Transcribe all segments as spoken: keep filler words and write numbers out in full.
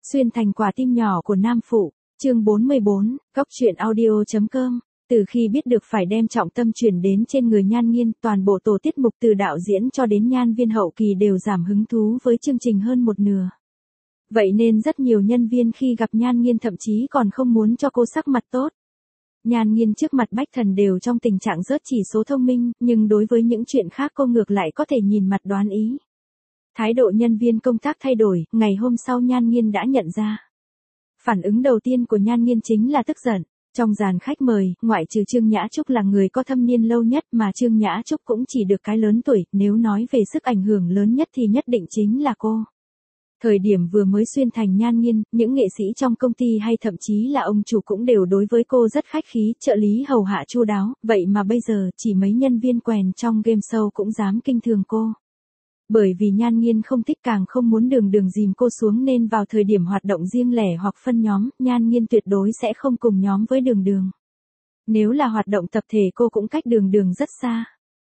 Xuyên thành quả tim nhỏ của nam phụ, chương bốn mươi bốn, góc truyện audio.com. Từ khi biết được phải đem trọng tâm chuyển đến trên người Nhan Nghiên, toàn bộ tổ tiết mục từ đạo diễn cho đến nhan viên hậu kỳ đều giảm hứng thú với chương trình hơn một nửa. Vậy nên rất nhiều nhân viên khi gặp Nhan Nghiên thậm chí còn không muốn cho cô sắc mặt tốt. Nhan Nghiên trước mặt Bách Thần đều trong tình trạng rớt chỉ số thông minh, nhưng đối với những chuyện khác cô ngược lại có thể nhìn mặt đoán ý. Thái độ nhân viên công tác thay đổi, ngày hôm sau Nhan Nghiên đã nhận ra. Phản ứng đầu tiên của Nhan Nghiên chính là tức giận. Trong dàn khách mời, ngoại trừ Trương Nhã Trúc là người có thâm niên lâu nhất mà Trương Nhã Trúc cũng chỉ được cái lớn tuổi, nếu nói về sức ảnh hưởng lớn nhất thì nhất định chính là cô. Thời điểm vừa mới xuyên thành Nhan Nghiên, những nghệ sĩ trong công ty hay thậm chí là ông chủ cũng đều đối với cô rất khách khí, trợ lý hầu hạ chu đáo, vậy mà bây giờ chỉ mấy nhân viên quèn trong game show cũng dám kinh thường cô. Bởi vì Nhan Nghiên không thích càng không muốn Đường Đường dìm cô xuống nên vào thời điểm hoạt động riêng lẻ hoặc phân nhóm, Nhan Nghiên tuyệt đối sẽ không cùng nhóm với Đường Đường. Nếu là hoạt động tập thể cô cũng cách Đường Đường rất xa.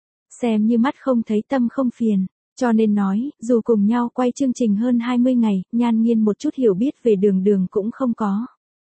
Xem như mắt không thấy tâm không phiền. Cho nên nói, dù cùng nhau quay chương trình hơn hai mươi ngày, Nhan Nghiên một chút hiểu biết về Đường Đường cũng không có.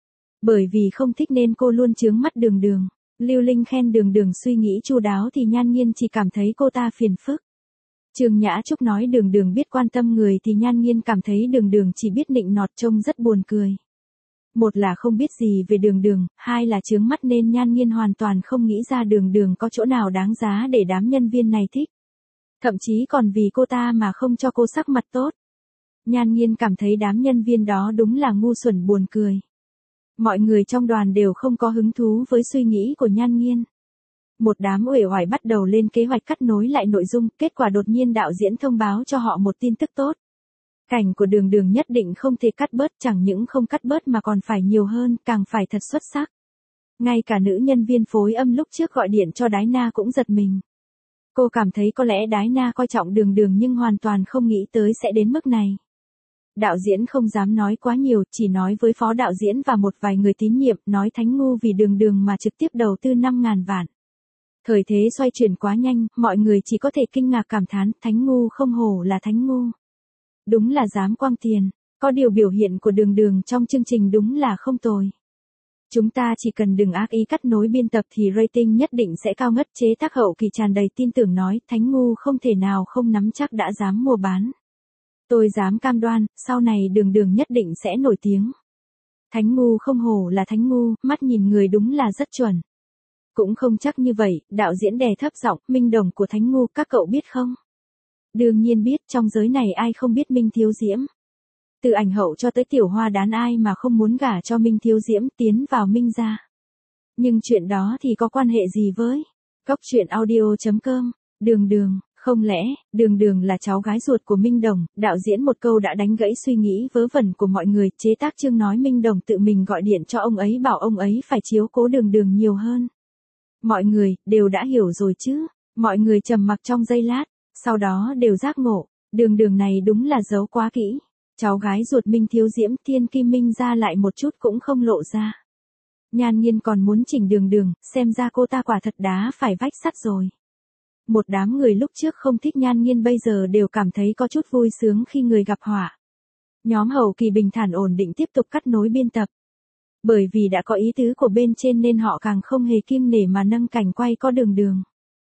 Bởi vì không thích nên cô luôn chướng mắt Đường Đường. Lưu Linh khen Đường Đường suy nghĩ chu đáo thì Nhan Nghiên chỉ cảm thấy cô ta phiền phức. Trương Nhã Trúc nói Đường Đường biết quan tâm người thì Nhan Nghiên cảm thấy Đường Đường chỉ biết nịnh nọt trông rất buồn cười. Một là không biết gì về Đường Đường, hai là chướng mắt nên Nhan Nghiên hoàn toàn không nghĩ ra Đường Đường có chỗ nào đáng giá để đám nhân viên này thích. Thậm chí còn vì cô ta mà không cho cô sắc mặt tốt. Nhan Nghiên cảm thấy đám nhân viên đó đúng là ngu xuẩn buồn cười. Mọi người trong đoàn đều không có hứng thú với suy nghĩ của Nhan Nghiên. Một đám uể oải bắt đầu lên kế hoạch cắt nối lại nội dung, kết quả đột nhiên đạo diễn thông báo cho họ một tin tức tốt. Cảnh của Đường Đường nhất định không thể cắt bớt, chẳng những không cắt bớt mà còn phải nhiều hơn, càng phải thật xuất sắc. Ngay cả nữ nhân viên phối âm lúc trước gọi điện cho Đái Na cũng giật mình. Cô cảm thấy có lẽ Đái Na coi trọng Đường Đường nhưng hoàn toàn không nghĩ tới sẽ đến mức này. Đạo diễn không dám nói quá nhiều, chỉ nói với phó đạo diễn và một vài người tín nhiệm, nói Thánh ngu vì Đường Đường mà trực tiếp đầu tư năm ngàn vạn. Thời thế xoay chuyển quá nhanh, mọi người chỉ có thể kinh ngạc cảm thán, Thánh ngu không hổ là Thánh ngu. Đúng là dám quăng tiền, có điều biểu hiện của Đường Đường trong chương trình đúng là không tồi. Chúng ta chỉ cần đừng ác ý cắt nối biên tập thì rating nhất định sẽ cao ngất. Chế tác hậu kỳ tràn đầy tin tưởng nói, Thánh ngu không thể nào không nắm chắc đã dám mua bán. Tôi dám cam đoan, sau này Đường Đường nhất định sẽ nổi tiếng. Thánh ngu không hổ là Thánh ngu, mắt nhìn người đúng là rất chuẩn. Cũng không chắc như vậy, đạo diễn đè thấp giọng, Minh Đồng của Thánh ngu các cậu biết không? Đương nhiên biết, trong giới này ai không biết Minh Thiếu Diễm. Từ ảnh hậu cho tới tiểu hoa đán ai mà không muốn gả cho Minh Thiếu Diễm tiến vào Minh gia. Nhưng chuyện đó thì có quan hệ gì với góc truyện audio.com, Đường Đường, không lẽ, Đường Đường là cháu gái ruột của Minh Đồng, đạo diễn một câu đã đánh gãy suy nghĩ vớ vẩn của mọi người, chế tác chương nói Minh Đồng tự mình gọi điện cho ông ấy bảo ông ấy phải chiếu cố Đường Đường nhiều hơn. Mọi người, đều đã hiểu rồi chứ, mọi người trầm mặc trong giây lát, sau đó đều giác ngộ, Đường Đường này đúng là giấu quá kỹ. Cháu gái ruột Minh Thiếu Diễm, Thiên Kim Minh ra lại một chút cũng không lộ ra. Nhan Nghiên còn muốn chỉnh Đường Đường, xem ra cô ta quả thật đá phải vách sắt rồi. Một đám người lúc trước không thích Nhan Nghiên bây giờ đều cảm thấy có chút vui sướng khi người gặp họa. Nhóm hậu kỳ bình thản ổn định tiếp tục cắt nối biên tập. Bởi vì đã có ý tứ của bên trên nên họ càng không hề kiêng nể mà nâng cảnh quay có Đường Đường.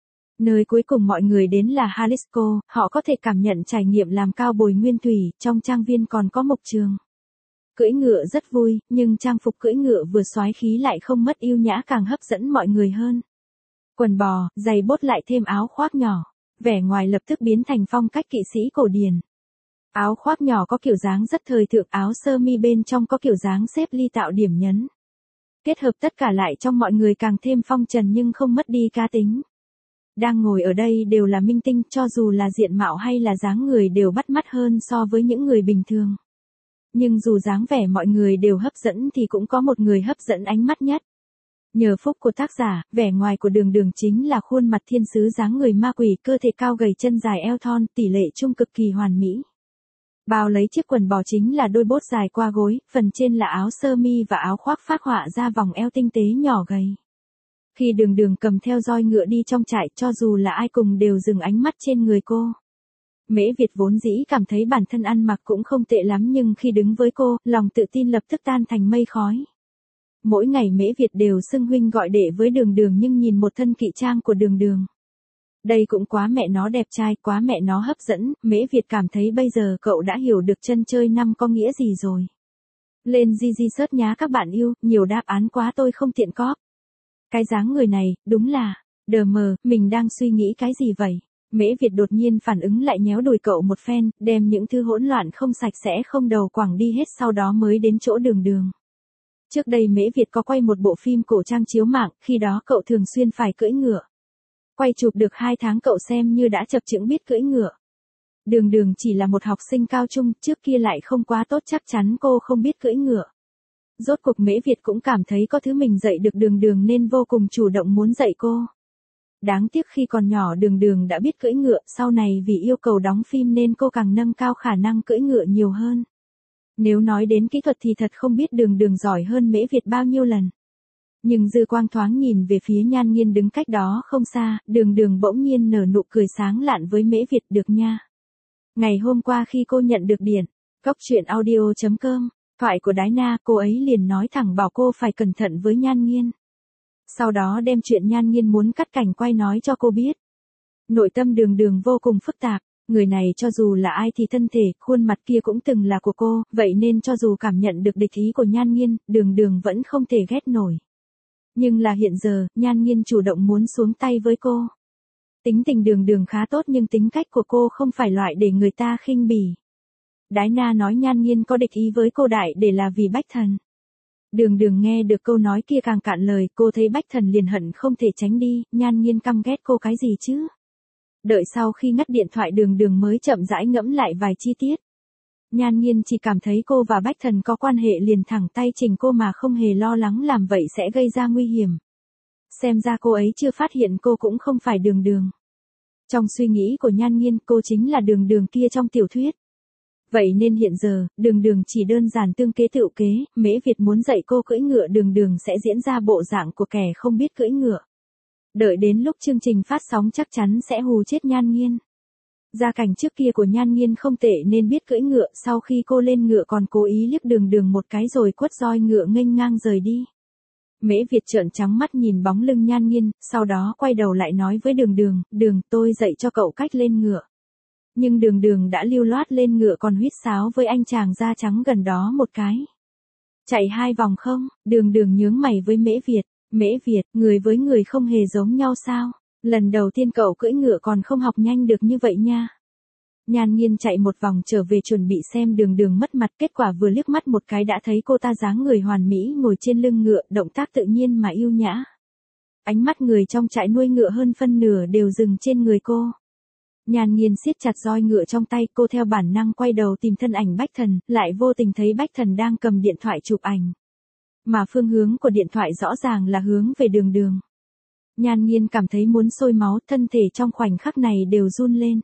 Nơi cuối cùng mọi người đến là Jalisco, họ có thể cảm nhận trải nghiệm làm cao bồi nguyên thủy, trong trang viên còn có mộc trường. Cưỡi ngựa rất vui, nhưng trang phục cưỡi ngựa vừa soái khí lại không mất yêu nhã càng hấp dẫn mọi người hơn. Quần bò, giày bốt lại thêm áo khoác nhỏ, vẻ ngoài lập tức biến thành phong cách kỵ sĩ cổ điển. Áo khoác nhỏ có kiểu dáng rất thời thượng, áo sơ mi bên trong có kiểu dáng xếp ly tạo điểm nhấn. Kết hợp tất cả lại trong mọi người càng thêm phong trần nhưng không mất đi cá tính. Đang ngồi ở đây đều là minh tinh, cho dù là diện mạo hay là dáng người đều bắt mắt hơn so với những người bình thường. Nhưng dù dáng vẻ mọi người đều hấp dẫn thì cũng có một người hấp dẫn ánh mắt nhất. Nhờ phúc của tác giả, vẻ ngoài của Đường Đường chính là khuôn mặt thiên sứ dáng người ma quỷ, cơ thể cao gầy chân dài eo thon, tỷ lệ chung cực kỳ hoàn mỹ. Bao lấy chiếc quần bò chính là đôi bốt dài qua gối, phần trên là áo sơ mi và áo khoác phác họa ra vòng eo tinh tế nhỏ gầy. Khi Đường Đường cầm theo roi ngựa đi trong trại, cho dù là ai cùng đều dừng ánh mắt trên người cô. Mễ Việt vốn dĩ cảm thấy bản thân ăn mặc cũng không tệ lắm nhưng khi đứng với cô, lòng tự tin lập tức tan thành mây khói. Mỗi ngày Mễ Việt đều xưng huynh gọi đệ với Đường Đường nhưng nhìn một thân kỵ trang của Đường Đường. Đây cũng quá mẹ nó đẹp trai, quá mẹ nó hấp dẫn, Mễ Việt cảm thấy bây giờ cậu đã hiểu được chân chơi năm có nghĩa gì rồi. Lên Gigi search nhá các bạn yêu, nhiều đáp án quá tôi không tiện cóp. Cái dáng người này, đúng là, đờ mờ, mình đang suy nghĩ cái gì vậy? Mễ Việt đột nhiên phản ứng lại nhéo đùi cậu một phen, đem những thứ hỗn loạn không sạch sẽ không đầu quẳng đi hết sau đó mới đến chỗ Đường Đường. Trước đây Mễ Việt có quay một bộ phim cổ trang chiếu mạng, khi đó cậu thường xuyên phải cưỡi ngựa. Quay chụp được hai tháng cậu xem như đã chập chững biết cưỡi ngựa. Đường Đường chỉ là một học sinh cao trung, trước kia lại không quá tốt chắc chắn cô không biết cưỡi ngựa. Rốt cuộc Mễ Việt cũng cảm thấy có thứ mình dạy được Đường Đường nên vô cùng chủ động muốn dạy cô. Đáng tiếc khi còn nhỏ Đường Đường đã biết cưỡi ngựa, sau này vì yêu cầu đóng phim nên cô càng nâng cao khả năng cưỡi ngựa nhiều hơn. Nếu nói đến kỹ thuật thì thật không biết Đường Đường giỏi hơn Mễ Việt bao nhiêu lần. Nhưng dư quang thoáng nhìn về phía Nhan Nghiên đứng cách đó không xa, Đường Đường bỗng nhiên nở nụ cười sáng lạn với Mễ Việt được nha. Ngày hôm qua khi cô nhận được điện, cóc truyện audio chấm com, thoại của Đái Na, cô ấy liền nói thẳng bảo cô phải cẩn thận với Nhan Nghiên. Sau đó đem chuyện Nhan Nghiên muốn cắt cảnh quay nói cho cô biết. Nội tâm Đường Đường vô cùng phức tạp, người này cho dù là ai thì thân thể, khuôn mặt kia cũng từng là của cô, vậy nên cho dù cảm nhận được địch ý của Nhan Nghiên, Đường Đường vẫn không thể ghét nổi. Nhưng là hiện giờ, Nhan Nghiên chủ động muốn xuống tay với cô. Tính tình Đường Đường khá tốt nhưng tính cách của cô không phải loại để người ta khinh bỉ. Đái Na nói Nhan Nghiên có địch ý với cô Đại để là vì Bách Thần. Đường Đường nghe được câu nói kia càng cạn lời, cô thấy Bách Thần liền hận không thể tránh đi, Nhan Nghiên căm ghét cô cái gì chứ? Đợi sau khi ngắt điện thoại Đường Đường mới chậm rãi ngẫm lại vài chi tiết. Nhan Nghiên chỉ cảm thấy cô và Bách Thần có quan hệ liền thẳng tay chỉnh cô mà không hề lo lắng làm vậy sẽ gây ra nguy hiểm. Xem ra cô ấy chưa phát hiện cô cũng không phải Đường Đường. Trong suy nghĩ của Nhan Nghiên cô chính là Đường Đường kia trong tiểu thuyết. Vậy nên hiện giờ, Đường Đường chỉ đơn giản tương kế tựu kế, Mễ Việt muốn dạy cô cưỡi ngựa Đường Đường sẽ diễn ra bộ dạng của kẻ không biết cưỡi ngựa. Đợi đến lúc chương trình phát sóng chắc chắn sẽ hù chết Nhan Nghiên. Gia cảnh trước kia của Nhan Nghiên không tệ nên biết cưỡi ngựa, sau khi cô lên ngựa còn cố ý liếc Đường Đường một cái rồi quất roi ngựa nghênh ngang rời đi. Mễ Việt trợn trắng mắt nhìn bóng lưng Nhan Nghiên, sau đó quay đầu lại nói với Đường Đường, Đường, tôi dạy cho cậu cách lên ngựa. Nhưng Đường Đường đã lưu loát lên ngựa còn huýt sáo với anh chàng da trắng gần đó một cái. Chạy hai vòng không? Đường Đường nhướng mày với Mễ Việt, Mễ Việt, người với người không hề giống nhau sao? Lần đầu tiên cậu cưỡi ngựa còn không học nhanh được như vậy nha. Nhan Nghiên chạy một vòng trở về chuẩn bị xem Đường Đường mất mặt, kết quả vừa liếc mắt một cái đã thấy cô ta dáng người hoàn mỹ ngồi trên lưng ngựa, động tác tự nhiên mà yêu nhã. Ánh mắt người trong trại nuôi ngựa hơn phân nửa đều dừng trên người cô. Nhan Nghiên siết chặt roi ngựa trong tay, cô theo bản năng quay đầu tìm thân ảnh Bách Thần, lại vô tình thấy Bách Thần đang cầm điện thoại chụp ảnh. Mà phương hướng của điện thoại rõ ràng là hướng về Đường Đường. Nhan Nghiên cảm thấy muốn sôi máu, thân thể trong khoảnh khắc này đều run lên.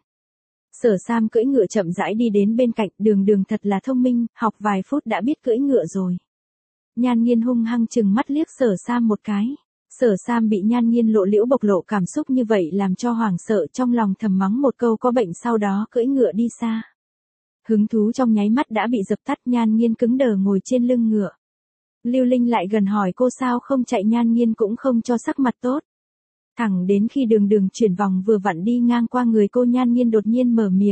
Sở Sam cưỡi ngựa chậm rãi đi đến bên cạnh, Đường Đường thật là thông minh, học vài phút đã biết cưỡi ngựa rồi. Nhan Nghiên hung hăng chừng mắt liếc Sở Sam một cái. Sở Sam bị Nhan Nghiên lộ liễu bộc lộ cảm xúc như vậy làm cho hoảng sợ, trong lòng thầm mắng một câu có bệnh, sau đó cưỡi ngựa đi xa. Hứng thú trong nháy mắt đã bị dập tắt, Nhan Nghiên cứng đờ ngồi trên lưng ngựa. Lưu Linh lại gần hỏi cô sao không chạy, Nhan Nghiên cũng không cho sắc mặt tốt. Thẳng đến khi Đường Đường chuyển vòng vừa vặn đi ngang qua người cô, Nhan Nghiên đột nhiên mở miệng.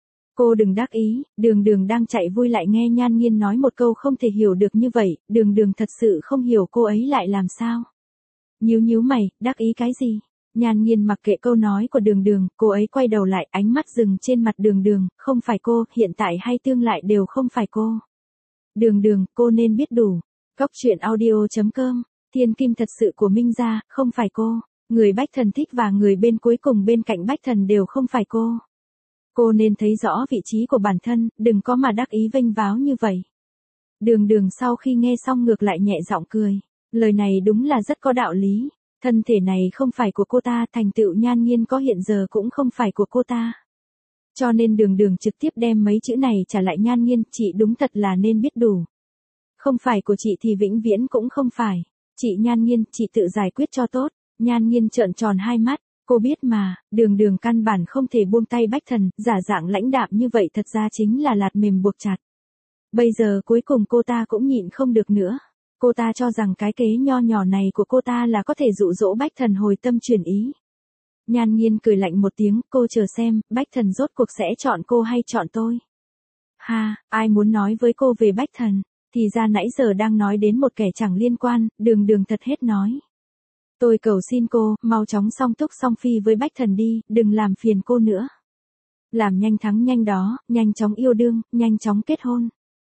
Cô đừng đắc ý, Đường Đường đang chạy vui lại nghe Nhan Nghiên nói một câu không thể hiểu được như vậy, Đường Đường thật sự không hiểu cô ấy lại làm sao. Nhíu nhíu mày, đắc ý cái gì? Nhan Nghiên mặc kệ câu nói của Đường Đường, cô ấy quay đầu lại, ánh mắt dừng trên mặt Đường Đường, không phải cô, hiện tại hay tương lai đều không phải cô. Đường Đường, cô nên biết đủ. Cóc truyện audio chấm com, thiên kim thật sự của Minh Gia, không phải cô. Người Bách Thần thích và người bên cuối cùng bên cạnh Bách Thần đều không phải cô. Cô nên thấy rõ vị trí của bản thân, đừng có mà đắc ý vênh váo như vậy. Đường Đường sau khi nghe xong ngược lại nhẹ giọng cười. Lời này đúng là rất có đạo lý. Thân thể này không phải của cô ta, thành tựu Nhan Nghiên có hiện giờ cũng không phải của cô ta. Cho nên Đường Đường trực tiếp đem mấy chữ này trả lại Nhan Nghiên, chị đúng thật là nên biết đủ. Không phải của chị thì vĩnh viễn cũng không phải. Chị Nhan Nghiên, chị tự giải quyết cho tốt. Nhan Nghiên trợn tròn hai mắt, Cô biết mà, đường đường căn bản không thể buông tay Bách Thần, giả dạng lãnh đạm như vậy thật ra chính là lạt mềm buộc chặt. Bây giờ cuối cùng cô ta cũng nhịn không được nữa. Cô ta cho rằng cái kế nho nhỏ này của cô ta là có thể dụ dỗ Bách Thần hồi tâm chuyển ý. Nhan Nghiên cười lạnh một tiếng, cô chờ xem, Bách Thần rốt cuộc sẽ chọn cô hay chọn tôi. Ha, ai muốn nói với cô về Bách Thần, thì ra nãy giờ đang nói đến một kẻ chẳng liên quan, đường đường thật hết nói. Tôi cầu xin cô, mau chóng song túc song phi với Bách Thần đi, đừng làm phiền cô nữa. Làm nhanh thắng nhanh đó, nhanh chóng yêu đương, nhanh chóng kết hôn.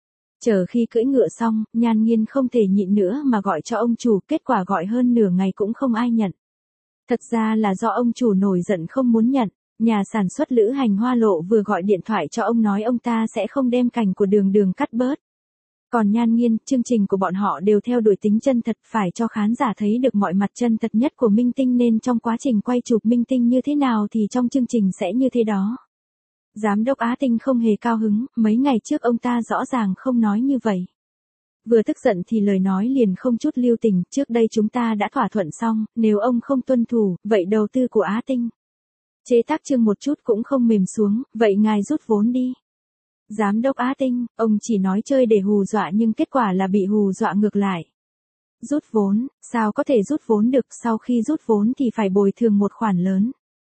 Chờ khi cưỡi ngựa xong, Nhan Nghiên không thể nhịn nữa mà gọi cho ông chủ, kết quả gọi hơn nửa ngày cũng không ai nhận. Thật ra là do ông chủ nổi giận không muốn nhận, nhà sản xuất Lữ Hành Hoa Lộ vừa gọi điện thoại cho ông nói ông ta sẽ không đem cảnh của đường đường cắt bớt. Còn Nhan Nghiên, chương trình của bọn họ đều theo đuổi tính chân thật, phải cho khán giả thấy được mọi mặt chân thật nhất của minh tinh nên trong quá trình quay chụp minh tinh như thế nào thì trong chương trình sẽ như thế đó. Giám đốc Á Tinh không hề cao hứng, mấy ngày trước ông ta rõ ràng không nói như vậy. Vừa tức giận thì lời nói liền không chút lưu tình, trước đây chúng ta đã thỏa thuận xong, nếu ông không tuân thủ, vậy đầu tư của Á Tinh. Chế tác chương một chút cũng không mềm xuống, vậy ngài rút vốn đi. Giám đốc Á Tinh, ông chỉ nói chơi để hù dọa nhưng kết quả là bị hù dọa ngược lại. Rút vốn, sao có thể rút vốn được, sau khi rút vốn thì phải bồi thường một khoản lớn.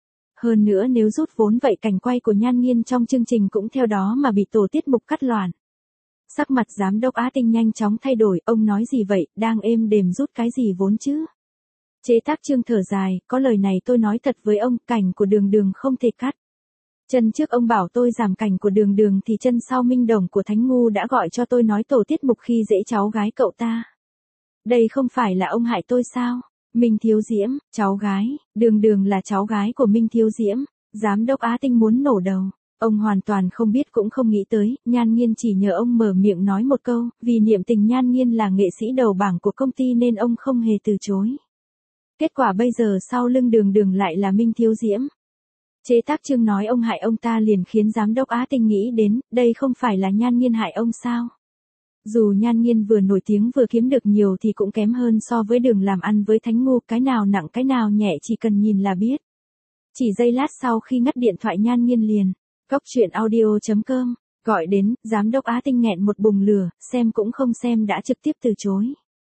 Hơn nữa nếu rút vốn vậy cảnh quay của Nhan Nghiên trong chương trình cũng theo đó mà bị tổ tiết mục cắt loạn. Sắc mặt giám đốc Á Tinh nhanh chóng thay đổi, ông nói gì vậy, đang êm đềm rút cái gì vốn chứ? Chế tác chương thở dài, có lời này tôi nói thật với ông, cảnh của đường đường không thể cắt. Chân trước ông bảo tôi giảm cảnh của đường đường thì chân sau Minh Đồng của Thánh Ngu đã gọi cho tôi nói tổ tiết mục khi dễ cháu gái cậu ta. Đây không phải là ông hại tôi sao? Minh Thiếu Diễm, cháu gái, đường đường là cháu gái của Minh Thiếu Diễm, giám đốc Á Tinh muốn nổ đầu. Ông hoàn toàn không biết cũng không nghĩ tới, Nhan Nghiên chỉ nhờ ông mở miệng nói một câu, vì niệm tình Nhan Nghiên là nghệ sĩ đầu bảng của công ty nên ông không hề từ chối. Kết quả bây giờ sau lưng đường đường lại là Minh Thiếu Diễm. Chế tác chương nói ông hại ông ta liền khiến giám đốc Á Tinh nghĩ đến, đây không phải là Nhan Nghiên hại ông sao? Dù Nhan Nghiên vừa nổi tiếng vừa kiếm được nhiều thì cũng kém hơn so với đường làm ăn với Thánh Ngu, cái nào nặng cái nào nhẹ chỉ cần nhìn là biết. Chỉ giây lát sau khi ngắt điện thoại Nhan Nghiên liền. Cóc truyện audio chấm com, gọi đến, giám đốc Á Tinh nghẹn một bùng lửa, xem cũng không xem đã trực tiếp từ chối.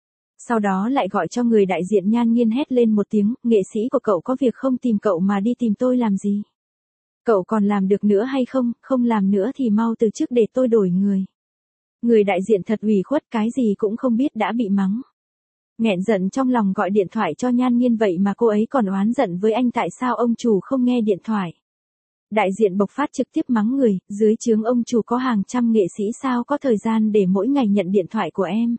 Sau đó lại gọi cho người đại diện Nhan Nghiên hét lên một tiếng, nghệ sĩ của cậu có việc không tìm cậu mà đi tìm tôi làm gì? Cậu còn làm được nữa hay không, không làm nữa thì mau từ chức để tôi đổi người. Người đại diện thật ủy khuất, cái gì cũng không biết đã bị mắng. Nghẹn giận trong lòng gọi điện thoại cho Nhan Nghiên vậy mà cô ấy còn oán giận với anh tại sao ông chủ không nghe điện thoại. Đại diện bộc phát trực tiếp mắng người, dưới trướng ông chủ có hàng trăm nghệ sĩ sao có thời gian để mỗi ngày nhận điện thoại của em.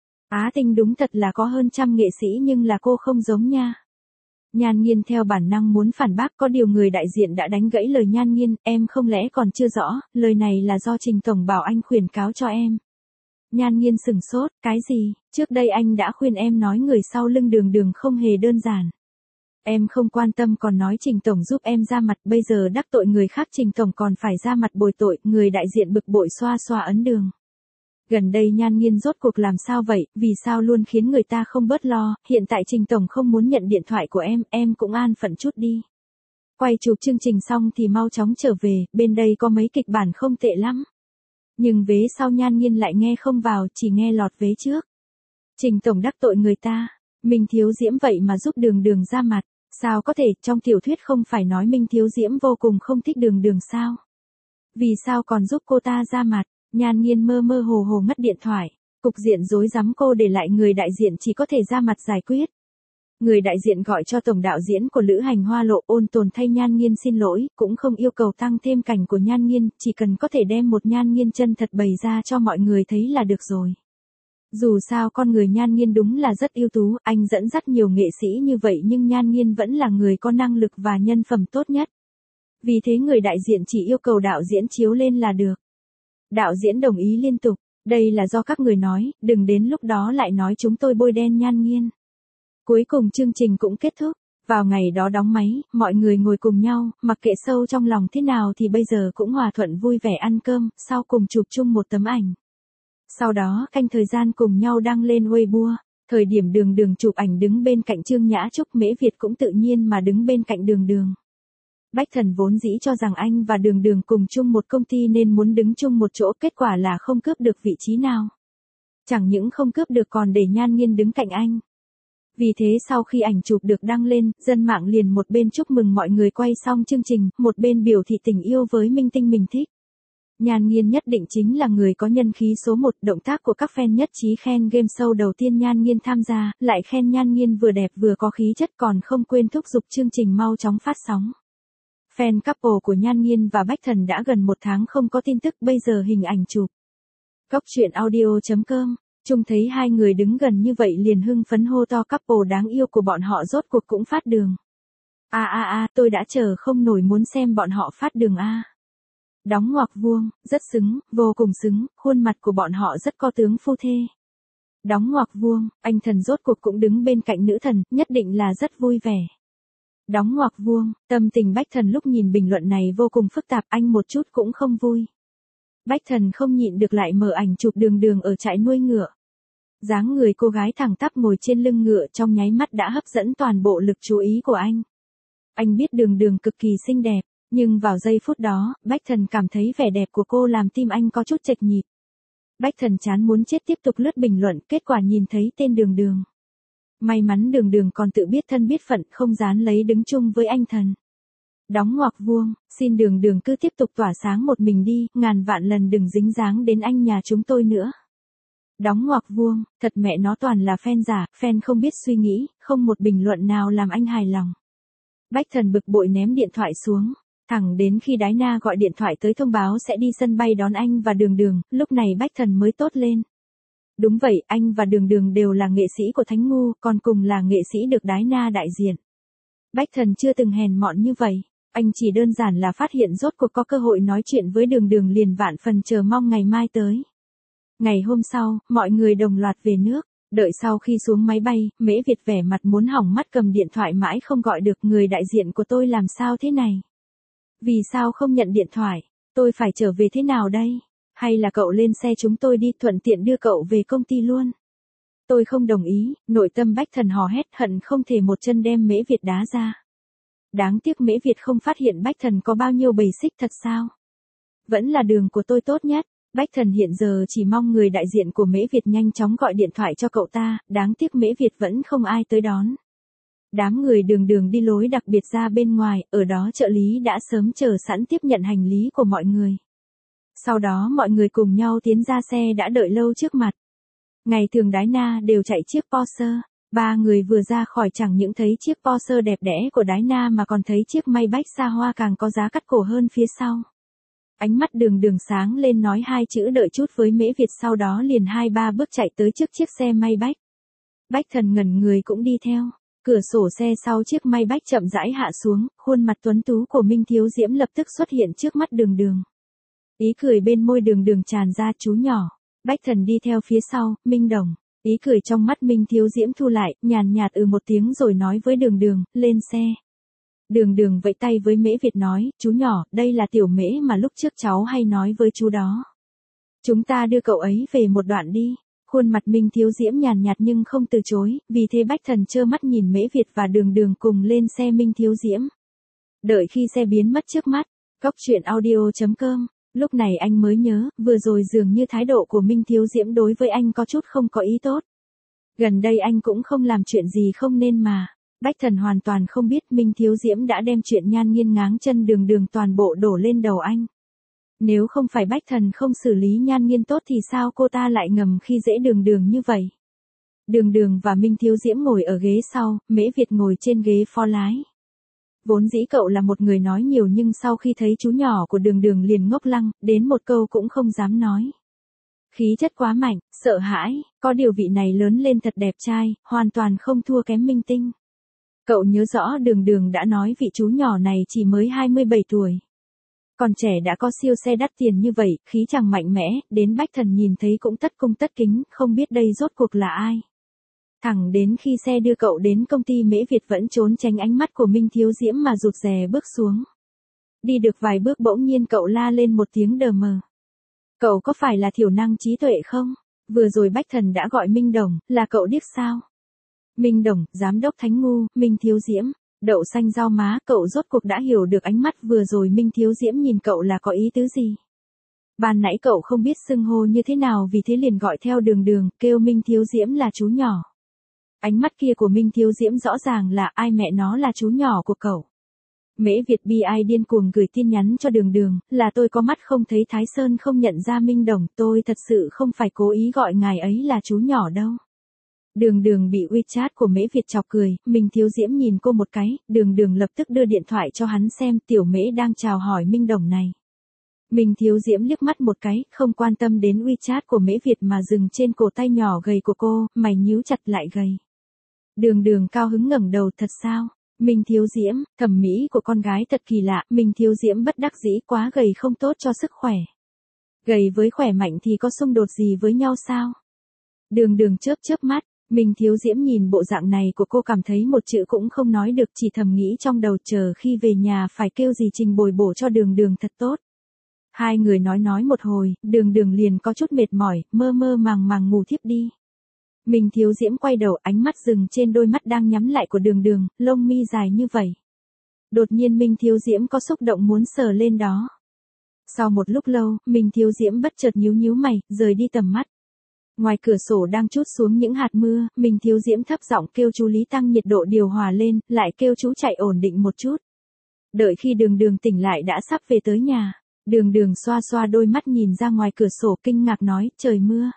Á Tinh đúng thật là có hơn trăm nghệ sĩ nhưng là cô không giống nha. Nhan Nghiên theo bản năng muốn phản bác, có điều người đại diện đã đánh gãy lời Nhan Nghiên, em không lẽ còn chưa rõ, lời này là do Trình Tổng bảo anh khuyến cáo cho em. Nhan Nghiên sừng sốt, cái gì, trước đây anh đã khuyên em nói người sau lưng đường đường không hề đơn giản. Em không quan tâm còn nói Trình Tổng giúp em ra mặt, bây giờ đắc tội người khác Trình Tổng còn phải ra mặt bồi tội, người đại diện bực bội xoa xoa ấn đường. Gần đây Nhan Nghiên rốt cuộc làm sao vậy, vì sao luôn khiến người ta không bớt lo, hiện tại Trình Tổng không muốn nhận điện thoại của em, em cũng an phận chút đi. Quay chụp chương trình xong thì mau chóng trở về, bên đây có mấy kịch bản không tệ lắm. Nhưng vế sau Nhan Nghiên lại nghe không vào, chỉ nghe lọt vế trước. Trình Tổng đắc tội người ta, Minh Thiếu Diễm vậy mà giúp đường đường ra mặt, sao có thể, trong tiểu thuyết không phải nói Minh Thiếu Diễm vô cùng không thích đường đường sao? Vì sao còn giúp cô ta ra mặt? Nhan Nghiên mơ mơ hồ hồ ngắt điện thoại, cục diện rối rắm cô để lại người đại diện chỉ có thể ra mặt giải quyết. Người đại diện gọi cho tổng đạo diễn của Lữ Hành Hoa Lộ, ôn tồn thay Nhan Nghiên xin lỗi, cũng không yêu cầu tăng thêm cảnh của Nhan Nghiên, chỉ cần có thể đem một Nhan Nghiên chân thật bày ra cho mọi người thấy là được rồi. Dù sao con người Nhan Nghiên đúng là rất ưu tú, anh dẫn dắt nhiều nghệ sĩ như vậy nhưng Nhan Nghiên vẫn là người có năng lực và nhân phẩm tốt nhất. Vì thế người đại diện chỉ yêu cầu đạo diễn chiếu lên là được. Đạo diễn đồng ý liên tục, đây là do các người nói, đừng đến lúc đó lại nói chúng tôi bôi đen Nhan Nghiên. Cuối cùng chương trình cũng kết thúc, vào ngày đó đóng máy, mọi người ngồi cùng nhau, mặc kệ sâu trong lòng thế nào thì bây giờ cũng hòa thuận vui vẻ ăn cơm, sau cùng chụp chung một tấm ảnh. Sau đó canh thời gian cùng nhau đăng lên Weibo. Thời điểm Đường Đường chụp ảnh đứng bên cạnh Trương Nhã Trúc, Mễ Việt cũng tự nhiên mà đứng bên cạnh Đường Đường. Bách Thần vốn dĩ cho rằng anh và Đường Đường cùng chung một công ty nên muốn đứng chung một chỗ, kết quả là không cướp được vị trí nào. Chẳng những không cướp được còn để Nhan Nghiên đứng cạnh anh. Vì thế sau khi ảnh chụp được đăng lên, dân mạng liền một bên chúc mừng mọi người quay xong chương trình, một bên biểu thị tình yêu với minh tinh mình thích. Nhan Nghiên nhất định chính là người có nhân khí số một, động tác của các fan nhất trí khen game show đầu tiên Nhan Nghiên tham gia, lại khen Nhan Nghiên vừa đẹp vừa có khí chất, còn không quên thúc giục chương trình mau chóng phát sóng. Fan couple của Nhan Nghiên và Bách Thần đã gần một tháng không có tin tức, bây giờ hình ảnh chụp. Góc truyện audio chấm com, Trung thấy hai người đứng gần như vậy liền hưng phấn hô to couple đáng yêu của bọn họ rốt cuộc cũng phát đường. A a a, tôi đã chờ không nổi muốn xem bọn họ phát đường a. Đóng ngoặc vuông, rất xứng, vô cùng xứng, khuôn mặt của bọn họ rất có tướng phu thê. Đóng ngoặc vuông, anh thần rốt cuộc cũng đứng bên cạnh nữ thần, nhất định là rất vui vẻ. Đóng ngoặc vuông, tâm tình Bách Thần lúc nhìn bình luận này vô cùng phức tạp, anh một chút cũng không vui. Bách Thần không nhịn được lại mở ảnh chụp Đường Đường ở trại nuôi ngựa. Dáng người cô gái thẳng tắp ngồi trên lưng ngựa trong nháy mắt đã hấp dẫn toàn bộ lực chú ý của anh. Anh biết Đường Đường cực kỳ xinh đẹp, nhưng vào giây phút đó, Bách Thần cảm thấy vẻ đẹp của cô làm tim anh có chút chệch nhịp. Bách Thần chán muốn chết tiếp tục lướt bình luận, kết quả nhìn thấy tên Đường Đường. May mắn Đường Đường còn tự biết thân biết phận, không dám lấy đứng chung với anh thần. Đóng ngoặc vuông, xin Đường Đường cứ tiếp tục tỏa sáng một mình đi, ngàn vạn lần đừng dính dáng đến anh nhà chúng tôi nữa. Đóng ngoặc vuông, thật mẹ nó toàn là fan giả, fan không biết suy nghĩ, không một bình luận nào làm anh hài lòng. Bách Thần bực bội ném điện thoại xuống, thẳng đến khi Đái Na gọi điện thoại tới thông báo sẽ đi sân bay đón anh và Đường Đường, lúc này Bách Thần mới tốt lên. Đúng vậy, anh và Đường Đường đều là nghệ sĩ của Thánh Ngu, còn cùng là nghệ sĩ được Đái Na đại diện. Bách Thần chưa từng hèn mọn như vậy, anh chỉ đơn giản là phát hiện rốt cuộc có cơ hội nói chuyện với Đường Đường liền vạn phần chờ mong ngày mai tới. Ngày hôm sau, mọi người đồng loạt về nước, đợi sau khi xuống máy bay, Mễ Việt vẻ mặt muốn hỏng mắt cầm điện thoại mãi không gọi được, người đại diện của tôi làm sao thế này? Vì sao không nhận điện thoại? Tôi phải trở về thế nào đây? Hay là cậu lên xe chúng tôi đi, thuận tiện đưa cậu về công ty luôn? Tôi không đồng ý, nội tâm Bách Thần hò hét hận không thể một chân đem Mễ Việt đá ra. Đáng tiếc Mễ Việt không phát hiện Bách Thần có bao nhiêu bầy xích thật sao? Vẫn là đường của tôi tốt nhất. Bách Thần hiện giờ chỉ mong người đại diện của Mễ Việt nhanh chóng gọi điện thoại cho cậu ta, đáng tiếc Mễ Việt vẫn không ai tới đón. Đám người Đường Đường đi lối đặc biệt ra bên ngoài, ở đó trợ lý đã sớm chờ sẵn tiếp nhận hành lý của mọi người. Sau đó mọi người cùng nhau tiến ra xe đã đợi lâu trước mặt. Ngày thường Đái Na đều chạy chiếc Porsche, ba người vừa ra khỏi chẳng những thấy chiếc Porsche đẹp đẽ của Đái Na mà còn thấy chiếc Maybach xa hoa càng có giá cắt cổ hơn phía sau. Ánh mắt Đường Đường sáng lên nói hai chữ đợi chút với Mễ Việt, sau đó liền hai ba bước chạy tới trước chiếc xe Maybach. Bách Thần ngẩn người cũng đi theo, cửa sổ xe sau chiếc Maybach chậm rãi hạ xuống, khuôn mặt tuấn tú của Minh Thiếu Diễm lập tức xuất hiện trước mắt Đường Đường. Ý cười bên môi Đường Đường tràn ra, chú nhỏ. Bách Thần đi theo phía sau, Minh Đồng. Ý cười trong mắt Minh Thiếu Diễm thu lại, nhàn nhạt ừ một tiếng rồi nói với Đường Đường, lên xe. Đường Đường vẫy tay với Mễ Việt nói, chú nhỏ, đây là Tiểu Mễ mà lúc trước cháu hay nói với chú đó. Chúng ta đưa cậu ấy về một đoạn đi. Khuôn mặt Minh Thiếu Diễm nhàn nhạt nhưng không từ chối, vì thế Bách Thần trơ mắt nhìn Mễ Việt và Đường Đường cùng lên xe Minh Thiếu Diễm. Đợi khi xe biến mất trước mắt, góc truyện audio chấm com, lúc này anh mới nhớ, vừa rồi dường như thái độ của Minh Thiếu Diễm đối với anh có chút không có ý tốt. Gần đây anh cũng không làm chuyện gì không nên mà. Bách Thần hoàn toàn không biết Minh Thiếu Diễm đã đem chuyện Nhan Nghiên ngáng chân Đường Đường toàn bộ đổ lên đầu anh. Nếu không phải Bách Thần không xử lý Nhan Nghiên tốt thì sao cô ta lại ngầm khi dễ Đường Đường như vậy? Đường Đường và Minh Thiếu Diễm ngồi ở ghế sau, Mễ Việt ngồi trên ghế phó lái. Vốn dĩ cậu là một người nói nhiều nhưng sau khi thấy chú nhỏ của Đường Đường liền ngốc lăng, đến một câu cũng không dám nói. Khí chất quá mạnh, sợ hãi, có điều vị này lớn lên thật đẹp trai, hoàn toàn không thua kém Minh Tinh. Cậu nhớ rõ Đường Đường đã nói vị chú nhỏ này chỉ mới hai mươi bảy tuổi. Còn trẻ đã có siêu xe đắt tiền như vậy, khí chàng mạnh mẽ, đến Bách Thần nhìn thấy cũng tất cung tất kính, không biết đây rốt cuộc là ai. Thẳng đến khi xe đưa cậu đến công ty Mễ Việt vẫn trốn tránh ánh mắt của Minh Thiếu Diễm mà rụt rè bước xuống. Đi được vài bước bỗng nhiên cậu la lên một tiếng đờ mờ. Cậu có phải là thiểu năng trí tuệ không? Vừa rồi Bách Thần đã gọi Minh Đồng, là cậu điếc sao? Minh Đồng, giám đốc Thánh Ngu, Minh Thiếu Diễm, đậu xanh rau má, cậu rốt cuộc đã hiểu được ánh mắt vừa rồi Minh Thiếu Diễm nhìn cậu là có ý tứ gì. Ban nãy cậu không biết xưng hô như thế nào vì thế liền gọi theo Đường Đường, kêu Minh Thiếu Diễm là chú nhỏ. Ánh mắt kia của Minh Thiếu Diễm rõ ràng là ai mẹ nó là chú nhỏ của cậu. Mễ Việt bi ai điên cuồng gửi tin nhắn cho Đường Đường, là tôi có mắt không thấy Thái Sơn không nhận ra Minh Đồng, tôi thật sự không phải cố ý gọi ngài ấy là chú nhỏ đâu. Đường Đường bị WeChat của Mễ Việt chọc cười, Minh Thiếu Diễm nhìn cô một cái, Đường Đường lập tức đưa điện thoại cho hắn xem, tiểu Mễ đang chào hỏi Minh Đồng này. Minh Thiếu Diễm liếc mắt một cái, không quan tâm đến WeChat của Mễ Việt mà dừng trên cổ tay nhỏ gầy của cô, mày nhíu chặt lại gầy. Đường Đường cao hứng ngẩng đầu, thật sao? Minh Thiếu Diễm, thẩm mỹ của con gái thật kỳ lạ, Minh Thiếu Diễm bất đắc dĩ, quá gầy không tốt cho sức khỏe. Gầy với khỏe mạnh thì có xung đột gì với nhau sao? Đường Đường chớp chớp mắt, Minh Thiếu Diễm nhìn bộ dạng này của cô cảm thấy một chữ cũng không nói được, chỉ thầm nghĩ trong đầu chờ khi về nhà phải kêu gì Trình bồi bổ cho Đường Đường thật tốt. Hai người nói nói một hồi, Đường Đường liền có chút mệt mỏi, mơ mơ màng màng ngủ thiếp đi. Minh Thiếu Diễm quay đầu, ánh mắt dừng trên đôi mắt đang nhắm lại của Đường Đường, lông mi dài như vậy. Đột nhiên Minh Thiếu Diễm có xúc động muốn sờ lên đó. Sau một lúc lâu, Minh Thiếu Diễm bất chợt nhíu nhíu mày, rời đi tầm mắt. Ngoài cửa sổ đang trút xuống những hạt mưa, Minh Thiếu Diễm thấp giọng kêu chú Lý tăng nhiệt độ điều hòa lên, lại kêu chú chạy ổn định một chút. Đợi khi Đường Đường tỉnh lại đã sắp về tới nhà. Đường Đường xoa xoa đôi mắt nhìn ra ngoài cửa sổ kinh ngạc nói, trời mưa.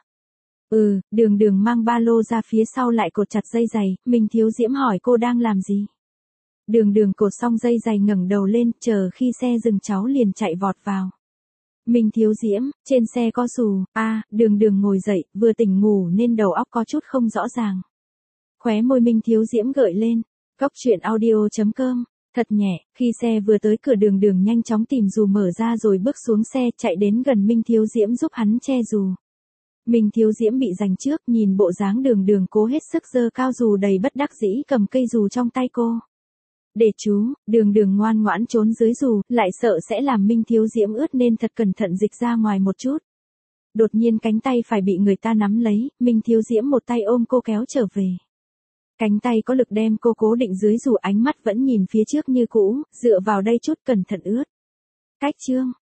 Ừ, Đường Đường mang ba lô ra phía sau lại cột chặt dây giày, Minh Thiếu Diễm hỏi cô đang làm gì. Đường Đường cột xong dây giày ngẩng đầu lên, chờ khi xe dừng cháu liền chạy vọt vào. Minh Thiếu Diễm, trên xe có dù, a à, Đường Đường ngồi dậy, vừa tỉnh ngủ nên đầu óc có chút không rõ ràng. Khóe môi Minh Thiếu Diễm gợi lên, cốc truyện audio chấm com. Thật nhẹ, khi xe vừa tới cửa Đường Đường nhanh chóng tìm dù mở ra rồi bước xuống xe, chạy đến gần Minh Thiếu Diễm giúp hắn che dù. Minh Thiếu Diễm bị giành trước, nhìn bộ dáng Đường Đường cố hết sức giơ cao dù đầy bất đắc dĩ cầm cây dù trong tay cô. Để chú, Đường Đường ngoan ngoãn trốn dưới dù, lại sợ sẽ làm Minh Thiếu Diễm ướt nên thật cẩn thận dịch ra ngoài một chút. Đột nhiên cánh tay phải bị người ta nắm lấy, Minh Thiếu Diễm một tay ôm cô kéo trở về. Cánh tay có lực đem cô cố định dưới dù, ánh mắt vẫn nhìn phía trước như cũ, dựa vào đây chút cẩn thận ướt. Cách chương.